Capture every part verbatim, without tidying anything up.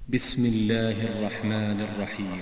بسم الله الرحمن الرحيم.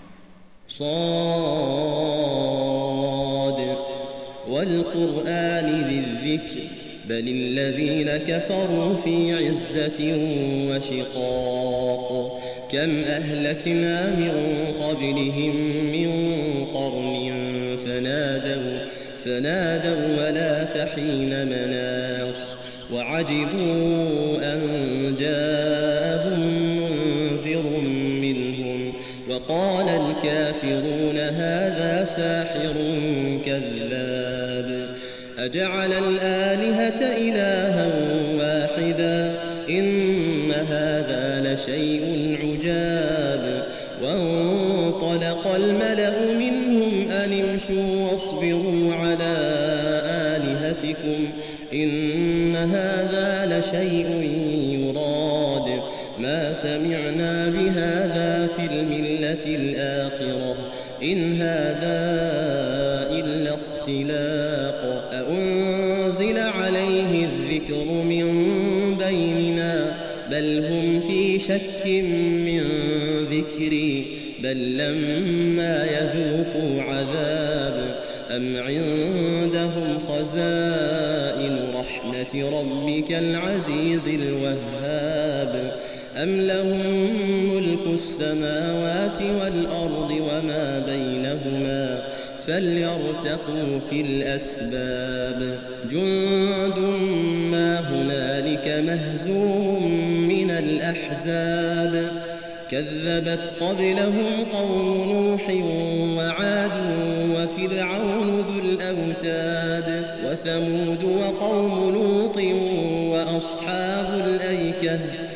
صاد والقرآن ذي الذكر بل الذين كفروا في عزة وشقاق كم أهلكنا من قبلهم من قرن فنادوا فنادوا ولا تحين مناص وعجبوا أن جاءهم منذر منهم وقال الكافرون هذا ساحر كذاب أجعل الآلهة إلها واحدا إن هذا لشيء عجاب وانطلق الملأ منهم أن امشوا واصبروا على آلهتكم إن هذا لشيء يراد ما سمعنا بهذا في الملة الآخرة إن هذا إلا اختلاق أأنزل عليه الذكر من بيننا بل هم في شك من ذكري بل لما يذوقوا عذاب أم عندهم خزائن رحمة ربك العزيز الوهاب أم لهم ملك السماوات والأرض وما بينهما فليرتقوا في الأسباب جند ما هنالك مهزوم من الأحزاب كذبت قبلهم قوم نوح وعاد وفرعون ذو الأوتاد وثمود وقوم لوط وأصحاب الأيكة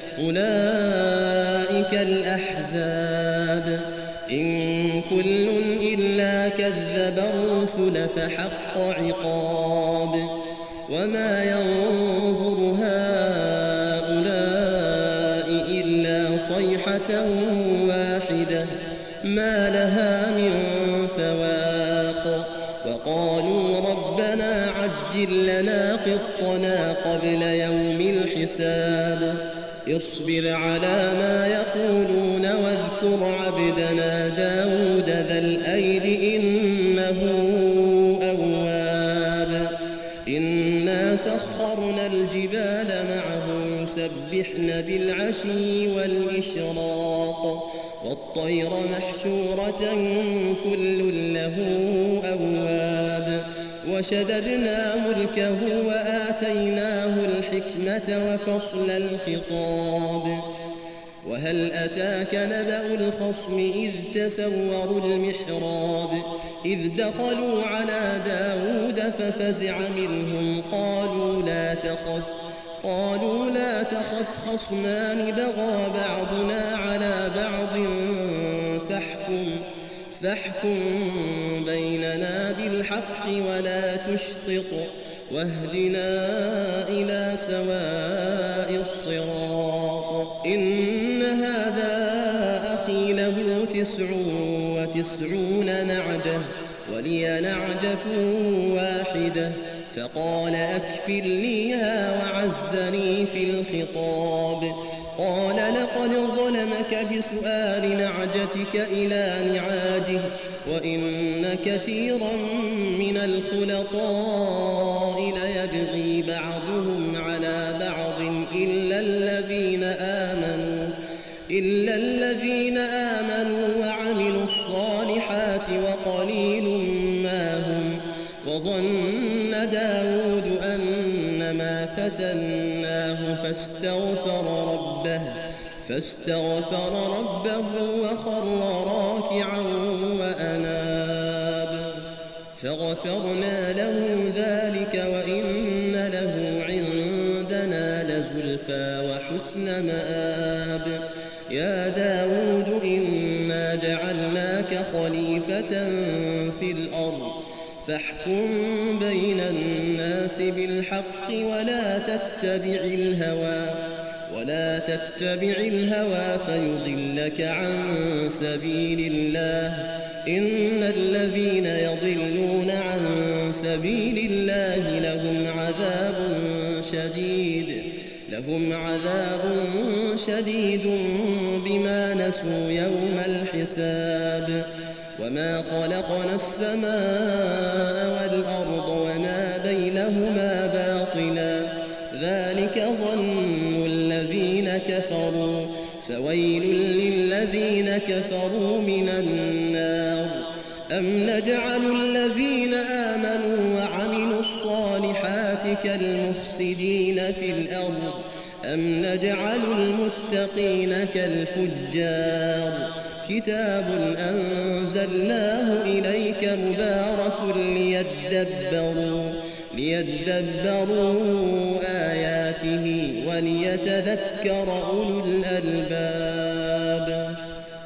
أولئك الأحزاب إن كل إلا كذب الرسل فحق عقاب وما ينظر هؤلاء إلا صيحة واحدة ما لها من فواق وقالوا ربنا عجل لنا قطنا قبل يوم الحساب اصبر على ما يقولون واذكر عبدنا داود ذا الأيد إنه أواب إنا سخرنا الجبال معه يسبحن بالعشي والإشراق والطير محشورة كل له أواب وشددنا ملكه وآتيناه الحكمة وفصل الخطاب وهل أتاك نبأ الخصم إذ تسوروا المحراب إذ دخلوا على داود ففزع منهم قالوا لا تخف قالوا لا تخف خصمان بغى بعضنا على بعض فاحكم فاحكم بيننا بالحق ولا تشطط واهدنا إلى سواء الصراط إن هذا أخي له تسع وتسعون نعجة ولي نعجة واحدة فقال أكفلنيها وعزني في الخطاب قال لقد ظلمك بسؤال نعجتك إلى نعاجه وإن كثيرا من الخلطاء ليبغي بعضهم على بعض إلا الذين آمنوا إلا الذين آمنوا وعملوا الصالحات وقليل ما هم وظن داود أنما فتناه فاستغفر ربه فاستغفر ربه وخر راكعا وأناب فغفرنا له ذلك وإن له عندنا لزلفى وحسن مآب يا داود إنا جعلناك خليفة في الأرض فاحكم بين الناس بالحق ولا تتبع الهوى ولا تتبع الهوى فيضلك عن سبيل الله إن الذين يضلون عن سبيل الله لهم عذاب شديد لهم عذاب شديد بما نسوا يوم الحساب وما خلقنا السماء والأرض وما بينهما باطلا ذلك ظن الذين كفروا فويل للذين كفروا من النار أم نجعل الذين آمنوا وعملوا الصالحات كالمفسدين في الأرض أم نجعل المتقين كالفجار كتاب أنزلناه إليك مبارك ليدبروا ليدبروا آياته وليتذكر أولو الألباب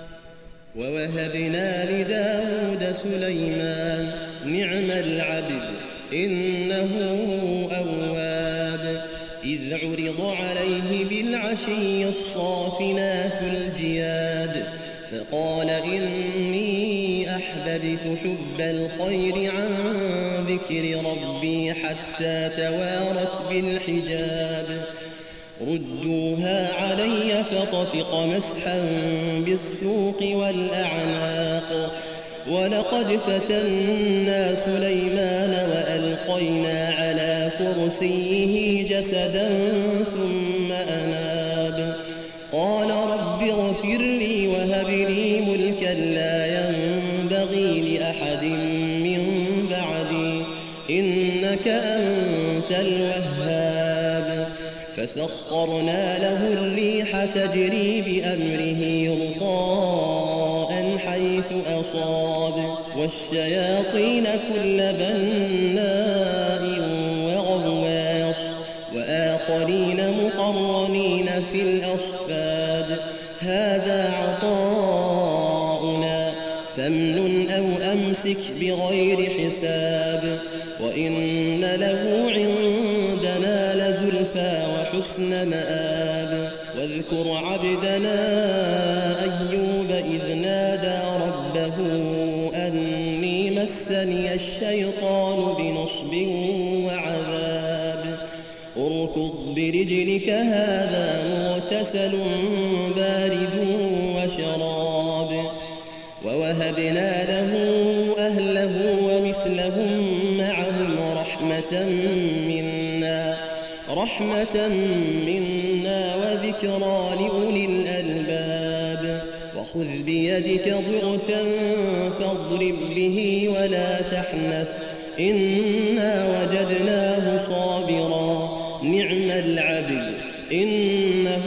ووهبنا لداود سليمان نعم العبد إنه أواب إذ عرض عليه بالعشي الصافنات الجياد فقال إني أحببت حب الخير عن ذكر ربي حتى توارت بالحجاب ردوها علي فطفق مسحا بالسوق والأعناق ولقد فتنا سليمان وألقينا على كرسيه جسدا ثم أناب قال رب اغفر لي وهب لي ملكا لا ينبغي لأحد من بعدي إنك أنت الوهاب فسخرنا له الريح تجري بأمره رخاء حيث أصاب والشياطين كل بناء وغواص وآخرين مقرنين في الأصفاد هذا عطاؤنا فامنن أو أمسك بغير حساب وإن له عندنا لزلفى وحسن مآب واذكر عبدنا أيوب إذ نادى ربه أني مسني الشيطان بنصب وعذاب اركض برجلك هذا مغتسل بارد وشراب ووهبنا له أهله ومثلهم معهم رحمة منا رحمة منا وذكرى لأولي الألباب وخذ بيدك ضغثا فاضرب به ولا تحنث إنا وجدناه صابرا نعم العبد إنه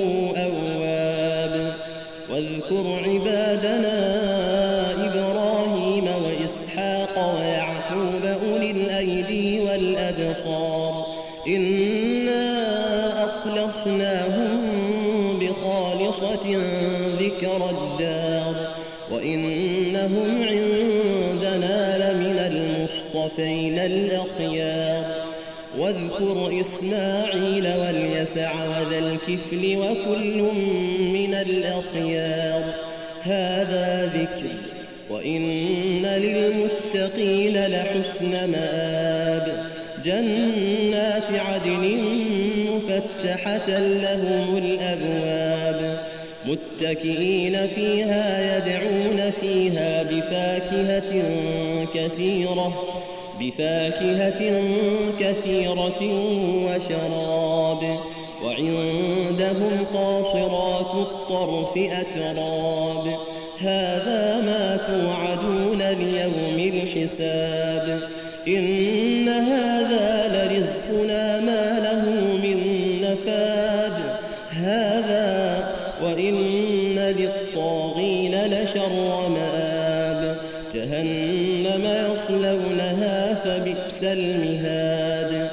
أواب واذكر عبادنا إبراهيم وإسحاق ويعقوب أولي الأيدي والأبصار إنا أخلصناهم بخالصة ذكر الدار وإنهم عندنا لمن المصطفين الأخيار واذكر إسماعيل واليسع وذا الكفل وكل من الأخيار هذا ذكر وإن للمتقين لحسن مآب جنات عدن مفتحة لهم الأبواب متكئين فيها يدعون فيها بفاكهة كثيرة بفاكهة كثيرة وشراب وعندهم قاصرات الطرف أتراب هذا ما توعدون ليوم الحساب إن هذا لرزقنا ما له من نفاد هذا وإن للطاغين لشر مآب جهنم يصلونها فبئس المهاد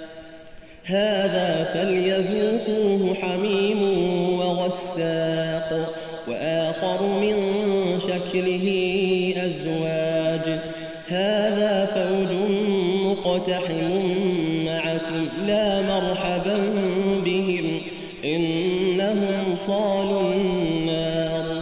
هذا فليذوقوه حميم وغساق وآخر من شكله أزواج هذا فوج مقتحم معكم لا مرحبا بهم إنهم صالوا النار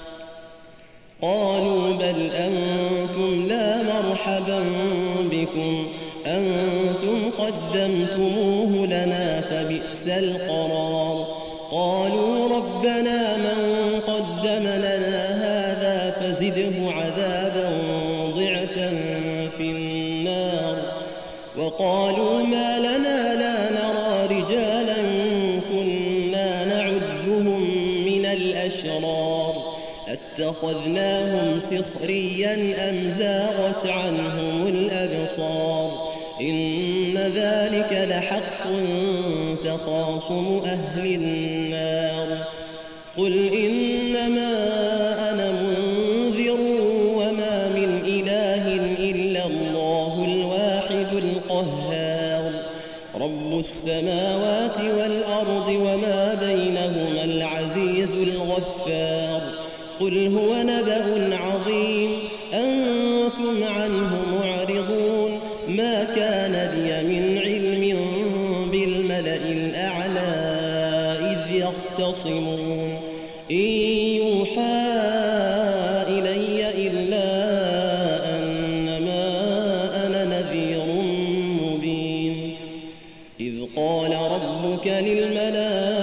قالوا بل أنتم لا مرحبا بكم أنتم قدمتموه لنا فبئس وبئس القرار قالوا ربنا من قدم لنا هذا فزده عذابا ضعفا في النار وقالوا ما لنا لا نرى رجالا كنا نعدهم من الأشرار اتخذناهم سخريا أم زاغت عنهم الأبصار إن ذلك لحق تخاصم أهل النار قل إنما أنا منذر وما من إله إلا الله الواحد القهار رب السماوات والأرض وما بينهما العزيز الغفار قل هو نبأ عظيم أنتم عنه معرضون ما كان لي من علم بالملأ الأعلى إذ يختصمون إن يوحى إلي إلا أنما أنا نذير مبين إذ قال ربك للملائكة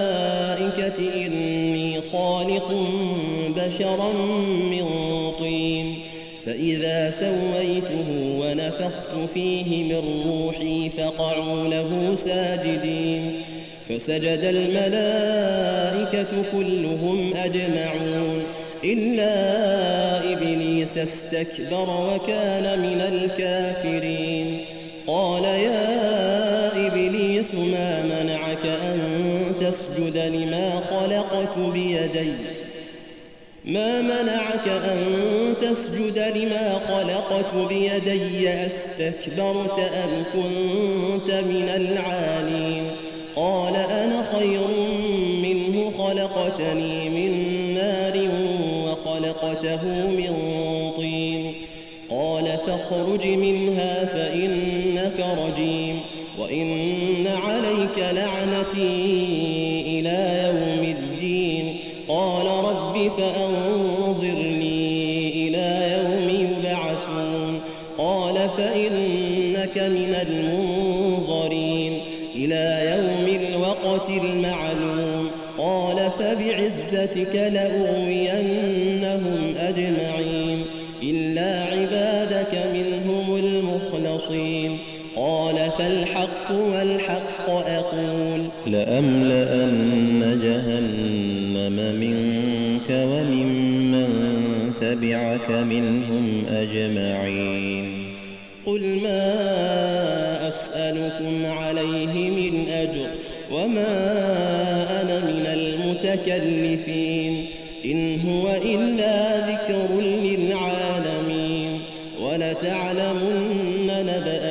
إني خالق بشرا من طين فإذا سويته ونفخت فيه من روحي فقعوا له ساجدين فسجد الملائكة كلهم أجمعون إلا إبليس استكبر وكان من الكافرين قال يا إبليس ما منعك أن تسجد لما خلقت بيدي ما منعك أن تسجد لما خلقت بيدي أستكبرت أم كنت من العالين قال أنا خير منه خلقتني من نار وخلقته من طين قال فاخرج منها فإنك رجيم وإن عليك لعنتي إلى يوم الدين قال رب فأنظرني إلى يوم يبعثون قال فإنك من المنظرين إلى يوم الوقت المعلوم قال فبعزتك لأغوينهم أجمعين إلا عبادك منهم المخلصين قال فالحق والحق أقول لأملأن جهنم منك وممن تبعك منهم أجمعين قل ما أسألكم عليه من أجر وما أنا من المتكلفين إن هو إلا ذكر للعالمين ولتعلمن نبأ